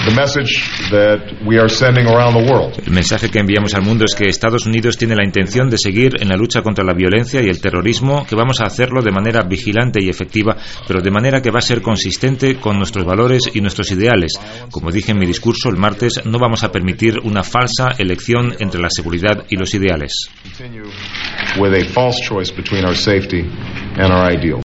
El mensaje que enviamos al mundo es que Estados Unidos tiene la intención de seguir en la lucha contra la violencia y el terrorismo, que vamos a hacerlo de manera vigilante y efectiva, pero de manera que va a ser consistente con nuestros valores y nuestros ideales. Como dije en mi discurso el martes, no vamos a permitir una falsa elección entre la seguridad y los ideales.